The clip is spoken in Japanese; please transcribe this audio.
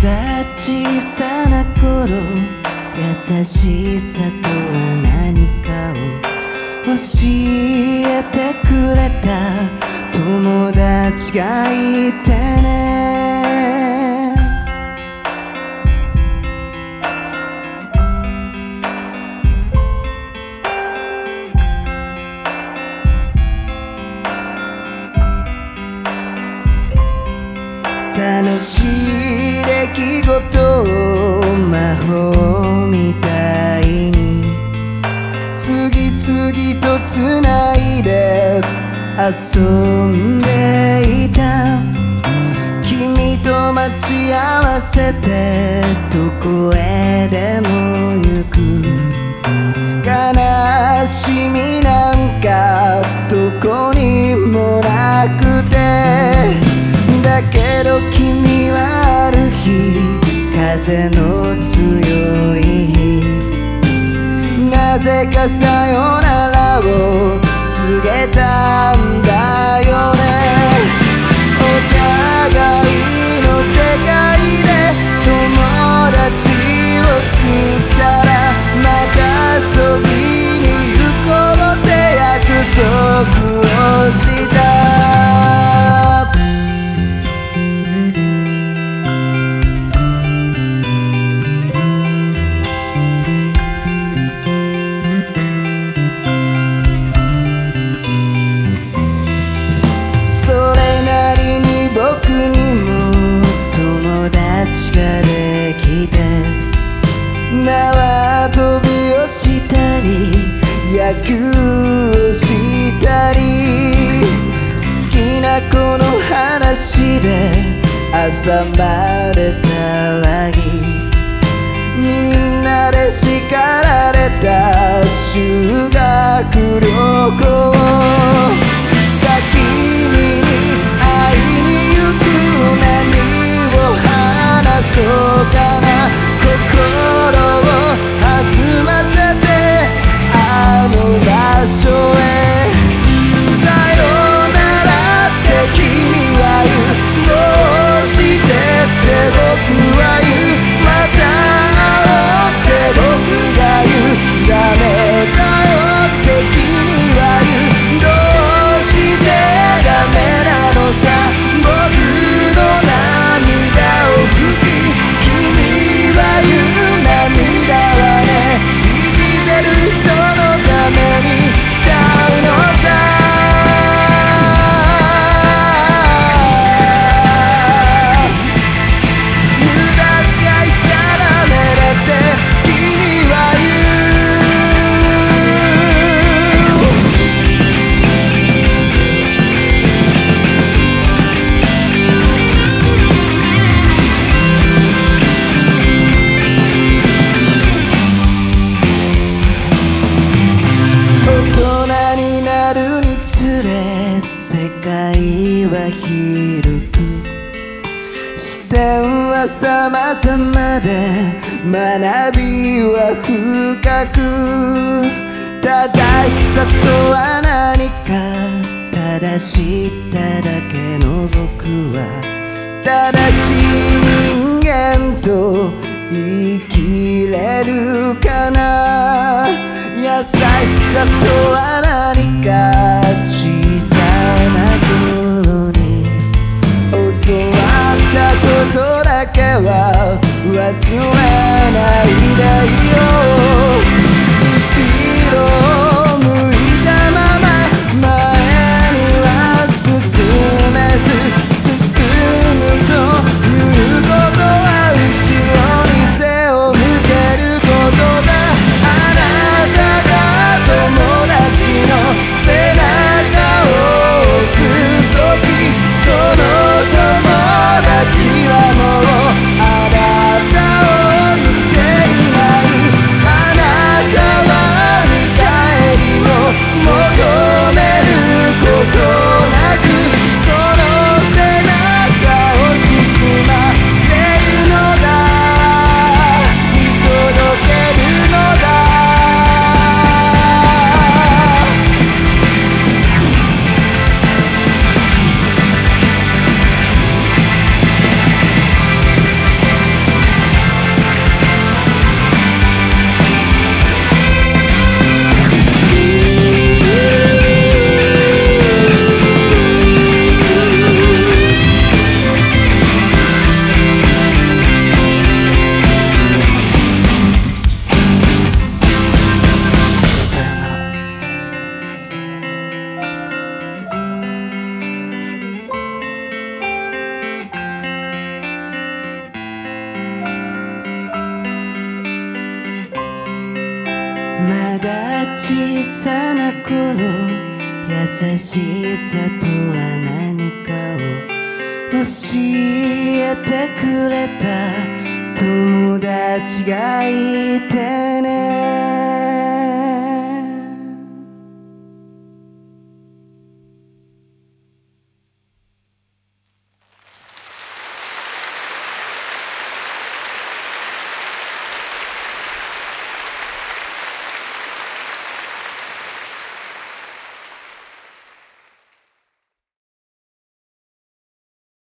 が小さな頃、優しさとは何かを教えてくれた友達がいてね。楽しい出来事を魔法みたいに次々とつないで遊んでいた。君と待ち合わせてどこへでも行く。悲しみなんかどこにもなくて、だけど君はある日、風の強い日、なぜかさよならを告げたんだよね。お互いの世界で友達を作ったら、また遊びに行こうって約束をした。僕にも友達ができて、縄跳びをしたり野球をしたり、好きな子の話で朝まで騒ぎ、みんなで叱られた修学旅行。先に会いに行く。何を話そうかな。心を弾ませてあの場所へ。さよならって君は言う。どうしてって僕は言う。また会おうって僕が言う。ダメだよって君は言う。どうしてダメなのさ。僕の涙を拭き、君は言う。涙はね、生きてる人のために使うのさ。無駄遣いしちゃダメだって君は言う。大人になるにつれ世界は広く、視点は様々で学びは深く。正しさとは何か、ただ知っただけの僕は正しい人間と生きれるかな。優しさとは何か、小さな頃に教わったことだけは忘れないでよ。後ろを向いたまま前には進めず、進むということは後ろに背を向けることだ。あなたが友達の背中を押すとき、その友達はもうあなたを見ていない。あなた小さな頃、優しさとは何かを教えてくれた友達がいてね。